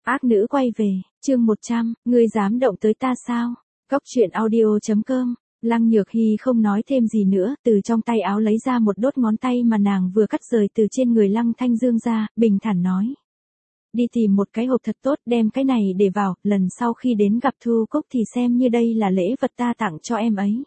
Ác nữ quay về, chương 100, ngươi dám động tới ta sao? Cóc truyện audio.com. Lăng Nhược Hy không nói thêm gì nữa, từ trong tay áo lấy ra một đốt ngón tay mà nàng vừa cắt rời từ trên người Lăng Thanh Dương ra, bình thản nói. Đi tìm một cái hộp thật tốt, đem cái này để vào, lần sau khi đến gặp Thu Cúc thì xem như đây là lễ vật ta tặng cho em ấy.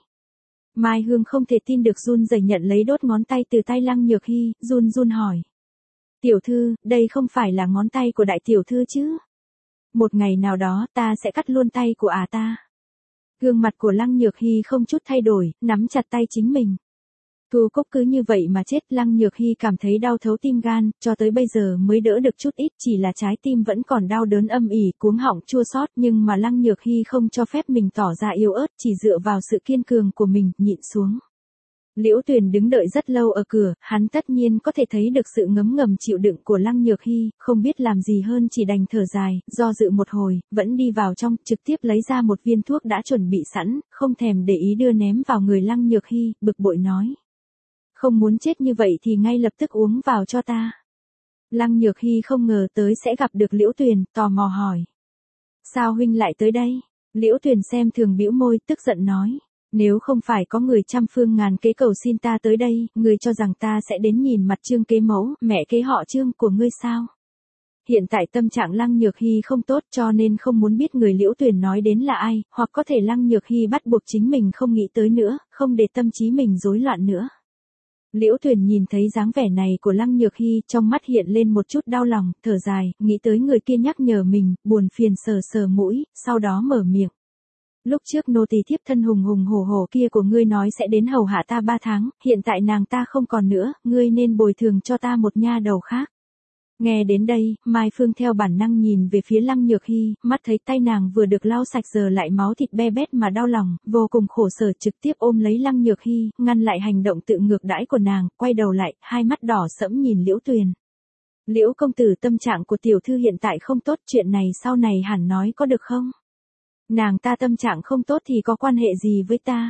Mai Hương không thể tin được run rẩy nhận lấy đốt ngón tay từ tay Lăng Nhược Hy, run run hỏi. Tiểu thư, đây không phải là ngón tay của đại tiểu thư chứ? Một ngày nào đó ta sẽ cắt luôn tay của ta. Gương mặt của Lăng Nhược Hy không chút thay đổi, nắm chặt tay chính mình. Thu Cúc cứ như vậy mà chết. Lăng Nhược Hy cảm thấy đau thấu tim gan, cho tới bây giờ mới đỡ được chút ít, chỉ là trái tim vẫn còn đau đớn âm ỉ, cuống họng chua xót, nhưng mà Lăng Nhược Hy không cho phép mình tỏ ra yếu ớt, chỉ dựa vào sự kiên cường của mình, nhịn xuống. Liễu Tuyền đứng đợi rất lâu ở cửa, hắn tất nhiên có thể thấy được sự ngấm ngầm chịu đựng của Lăng Nhược Hy, không biết làm gì hơn chỉ đành thở dài, do dự một hồi, vẫn đi vào trong, trực tiếp lấy ra một viên thuốc đã chuẩn bị sẵn, không thèm để ý đưa ném vào người Lăng Nhược Hy, bực bội nói. Không muốn chết như vậy thì ngay lập tức uống vào cho ta. Lăng Nhược Hy không ngờ tới sẽ gặp được Liễu Tuyền, tò mò hỏi. Sao huynh lại tới đây? Liễu Tuyền xem thường bĩu môi, tức giận nói. Nếu không phải có người trăm phương ngàn kế cầu xin ta tới đây, ngươi cho rằng ta sẽ đến nhìn mặt Trương kế mẫu, mẹ kế họ Trương của ngươi sao? Hiện tại tâm trạng Lăng Nhược Hy không tốt cho nên không muốn biết người Liễu Tuyền nói đến là ai, hoặc có thể Lăng Nhược Hy bắt buộc chính mình không nghĩ tới nữa, không để tâm trí mình rối loạn nữa. Liễu Tuyền nhìn thấy dáng vẻ này của Lăng Nhược Hy, trong mắt hiện lên một chút đau lòng, thở dài, nghĩ tới người kia nhắc nhở mình, buồn phiền sờ sờ mũi, sau đó mở miệng. Lúc trước nô tỳ thiếp thân hùng hùng hổ hổ kia của ngươi nói sẽ đến hầu hạ ta 3 tháng, hiện tại nàng ta không còn nữa, ngươi nên bồi thường cho ta một nha đầu khác. Nghe đến đây, Mai Phương theo bản năng nhìn về phía Lăng Nhược Hy, mắt thấy tay nàng vừa được lau sạch giờ lại máu thịt be bét mà đau lòng, vô cùng khổ sở, trực tiếp ôm lấy Lăng Nhược Hy, ngăn lại hành động tự ngược đãi của nàng, quay đầu lại, hai mắt đỏ sẫm nhìn Liễu Tuyền. Liễu công tử, tâm trạng của tiểu thư hiện tại không tốt, chuyện này sau này hẳn nói có được không? Nàng ta tâm trạng không tốt thì có quan hệ gì với ta?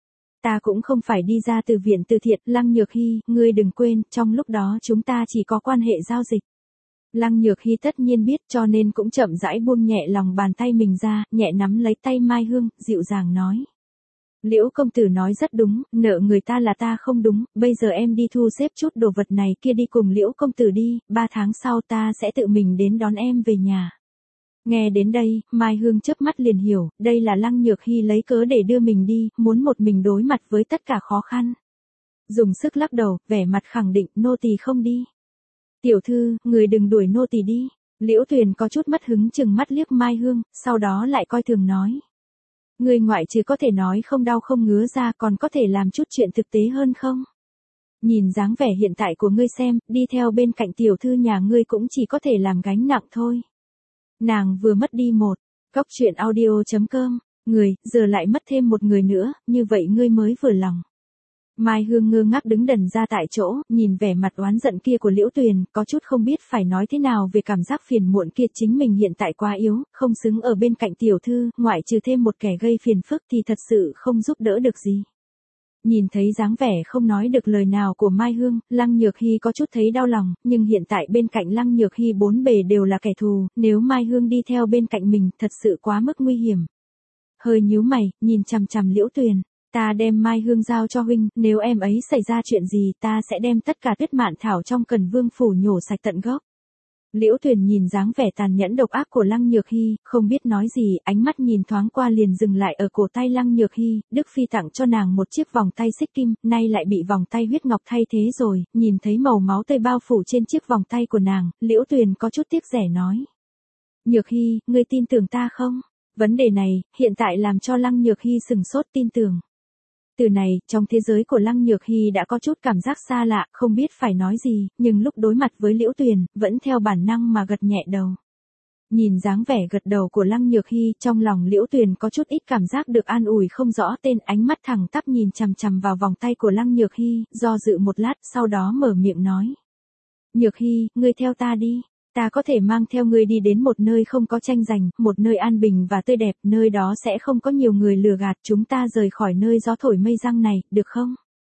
Ta cũng không phải đi ra từ viện từ thiện. Lăng Nhược Hy, ngươi đừng quên, trong lúc đó chúng ta chỉ có quan hệ giao dịch. Lăng Nhược Hy tất nhiên biết cho nên cũng chậm rãi buông nhẹ lòng bàn tay mình ra, nhẹ nắm lấy tay Mai Hương, dịu dàng nói. Liễu công tử nói rất đúng, nợ người ta là ta không đúng, bây giờ em đi thu xếp chút đồ vật này kia đi cùng Liễu công tử đi, 3 tháng sau ta sẽ tự mình đến đón em về nhà. Nghe đến đây, Mai Hương chớp mắt liền hiểu, đây là Lăng Nhược Hy lấy cớ để đưa mình đi, muốn một mình đối mặt với tất cả khó khăn. Dùng sức lắc đầu, vẻ mặt khẳng định, nô tỳ không đi. Tiểu thư, người đừng đuổi nô tỳ đi. Liễu Tuyền có chút mất hứng chừng mắt liếc Mai Hương, sau đó lại coi thường nói. Người ngoại trừ có thể nói không đau không ngứa ra còn có thể làm chút chuyện thực tế hơn không? Nhìn dáng vẻ hiện tại của ngươi xem, đi theo bên cạnh tiểu thư nhà ngươi cũng chỉ có thể làm gánh nặng thôi. Nàng vừa mất đi một, cóc truyện audio.com, người, giờ lại mất thêm một người nữa, như vậy ngươi mới vừa lòng. Mai Hương ngơ ngác đứng đần ra tại chỗ, nhìn vẻ mặt oán giận kia của Liễu Tuyền, có chút không biết phải nói thế nào về cảm giác phiền muộn kia, chính mình hiện tại quá yếu, không xứng ở bên cạnh tiểu thư, ngoại trừ thêm một kẻ gây phiền phức thì thật sự không giúp đỡ được gì. Nhìn thấy dáng vẻ không nói được lời nào của Mai Hương, Lăng Nhược Hy có chút thấy đau lòng, nhưng hiện tại bên cạnh Lăng Nhược Hy bốn bề đều là kẻ thù, nếu Mai Hương đi theo bên cạnh mình, thật sự quá mức nguy hiểm. Hơi nhíu mày, nhìn chằm chằm Liễu Tuyền, ta đem Mai Hương giao cho huynh, nếu em ấy xảy ra chuyện gì ta sẽ đem tất cả tuyết mạn thảo trong Cần Vương phủ nhổ sạch tận gốc. Liễu Tuyền nhìn dáng vẻ tàn nhẫn độc ác của Lăng Nhược Hy, không biết nói gì, ánh mắt nhìn thoáng qua liền dừng lại ở cổ tay Lăng Nhược Hy, Đức Phi tặng cho nàng một chiếc vòng tay xích kim, nay lại bị vòng tay huyết ngọc thay thế rồi, nhìn thấy màu máu tươi bao phủ trên chiếc vòng tay của nàng, Liễu Tuyền có chút tiếc rẻ nói. Nhược Hy, ngươi tin tưởng ta không? Vấn đề này, hiện tại làm cho Lăng Nhược Hy sừng sốt tin tưởng. Từ này, trong thế giới của Lăng Nhược Hy đã có chút cảm giác xa lạ, không biết phải nói gì, nhưng lúc đối mặt với Liễu Tuyền, vẫn theo bản năng mà gật nhẹ đầu. Nhìn dáng vẻ gật đầu của Lăng Nhược Hy, trong lòng Liễu Tuyền có chút ít cảm giác được an ủi không rõ tên, ánh mắt thẳng tắp nhìn chằm chằm vào vòng tay của Lăng Nhược Hy, do dự một lát, sau đó mở miệng nói. Nhược Hy, ngươi theo ta đi. Ta có thể mang theo ngươi đi đến một nơi không có tranh giành, một nơi an bình và tươi đẹp, nơi đó sẽ không có nhiều người lừa gạt, chúng ta rời khỏi nơi gió thổi mây giăng này, được không?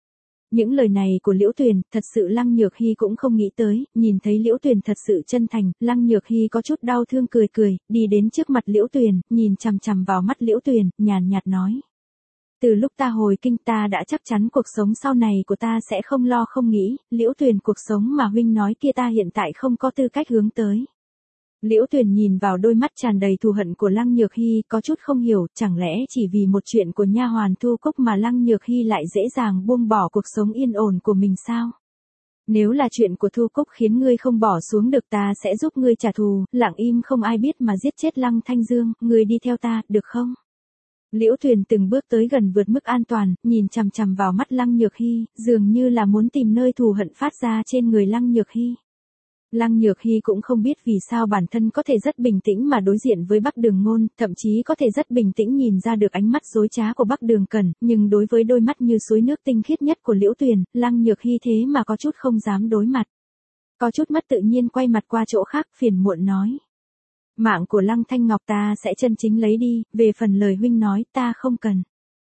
Những lời này của Liễu Tuyền, thật sự Lăng Nhược Hy cũng không nghĩ tới, nhìn thấy Liễu Tuyền thật sự chân thành, Lăng Nhược Hy có chút đau thương cười cười, đi đến trước mặt Liễu Tuyền, nhìn chằm chằm vào mắt Liễu Tuyền, nhàn nhạt nói. Từ lúc ta hồi kinh ta đã chắc chắn cuộc sống sau này của ta sẽ không lo không nghĩ, Liễu Tuyền cuộc sống mà huynh nói kia ta hiện tại không có tư cách hướng tới. Liễu Tuyền nhìn vào đôi mắt tràn đầy thù hận của Lăng Nhược Hy, có chút không hiểu, chẳng lẽ chỉ vì một chuyện của nha hoàn Thu Cúc mà Lăng Nhược Hy lại dễ dàng buông bỏ cuộc sống yên ổn của mình sao? Nếu là chuyện của Thu Cúc khiến ngươi không bỏ xuống được ta sẽ giúp ngươi trả thù, lặng im không ai biết mà giết chết Lăng Thanh Dương, ngươi đi theo ta, được không? Liễu Tuyền từng bước tới gần vượt mức an toàn, nhìn chằm chằm vào mắt Lăng Nhược Hy, dường như là muốn tìm nơi thù hận phát ra trên người Lăng Nhược Hy. Lăng Nhược Hy cũng không biết vì sao bản thân có thể rất bình tĩnh mà đối diện với Bắc Đường Ngôn, thậm chí có thể rất bình tĩnh nhìn ra được ánh mắt dối trá của Bắc Đường Cẩn, nhưng đối với đôi mắt như suối nước tinh khiết nhất của Liễu Tuyền, Lăng Nhược Hy thế mà có chút không dám đối mặt. Có chút mất tự nhiên quay mặt qua chỗ khác, phiền muộn nói. Mạng của Lăng Thanh Ngọc ta sẽ chân chính lấy đi, về phần lời huynh nói ta không cần.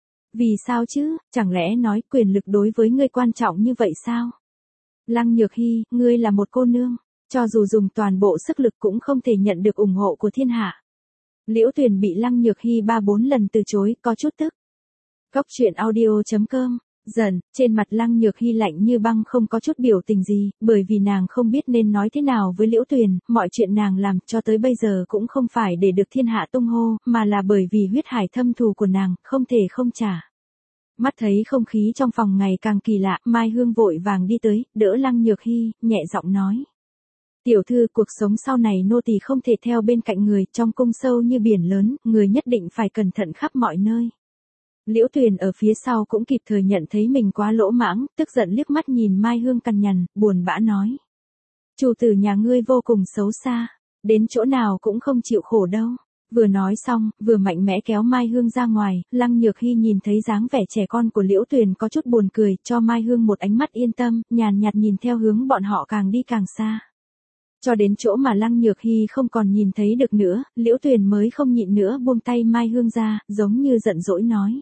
Vì sao chứ, chẳng lẽ nói quyền lực đối với ngươi quan trọng như vậy sao? Lăng Nhược Hy, ngươi là một cô nương. Cho dù dùng toàn bộ sức lực cũng không thể nhận được ủng hộ của thiên hạ. Liễu Tuyền bị Lăng Nhược Hy 3-4 lần từ chối, có chút tức. Góc truyện audio.com. Dần, trên mặt Lăng Nhược Hy lạnh như băng không có chút biểu tình gì, bởi vì nàng không biết nên nói thế nào với Liễu Tuyền, mọi chuyện nàng làm cho tới bây giờ cũng không phải để được thiên hạ tung hô, mà là bởi vì huyết hải thâm thù của nàng, không thể không trả. Mắt thấy không khí trong phòng ngày càng kỳ lạ, Mai Hương vội vàng đi tới, đỡ Lăng Nhược Hy, nhẹ giọng nói. Tiểu thư, cuộc sống sau này nô tỳ không thể theo bên cạnh người, trong cung sâu như biển lớn, người nhất định phải cẩn thận khắp mọi nơi. Liễu Tuyền ở phía sau cũng kịp thời nhận thấy mình quá lỗ mãng, tức giận liếc mắt nhìn Mai Hương cằn nhằn, buồn bã nói. Chủ tử nhà ngươi vô cùng xấu xa, đến chỗ nào cũng không chịu khổ đâu. Vừa nói xong, vừa mạnh mẽ kéo Mai Hương ra ngoài, Lăng Nhược Hy nhìn thấy dáng vẻ trẻ con của Liễu Tuyền có chút buồn cười, cho Mai Hương một ánh mắt yên tâm, nhàn nhạt nhìn theo hướng bọn họ càng đi càng xa. Cho đến chỗ mà Lăng Nhược Hy không còn nhìn thấy được nữa, Liễu Tuyền mới không nhịn nữa buông tay Mai Hương ra, giống như giận dỗi nói.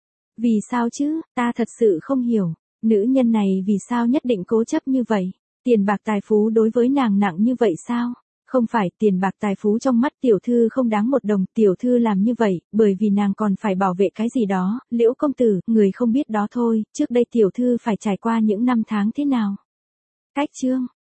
Vì sao chứ, ta thật sự không hiểu, nữ nhân này vì sao nhất định cố chấp như vậy, tiền bạc tài phú đối với nàng nặng như vậy sao? Không phải, tiền bạc tài phú trong mắt tiểu thư không đáng một đồng, tiểu thư làm như vậy, bởi vì nàng còn phải bảo vệ cái gì đó, Liễu công tử, người không biết đó thôi, trước đây tiểu thư phải trải qua những năm tháng thế nào. Cách chương.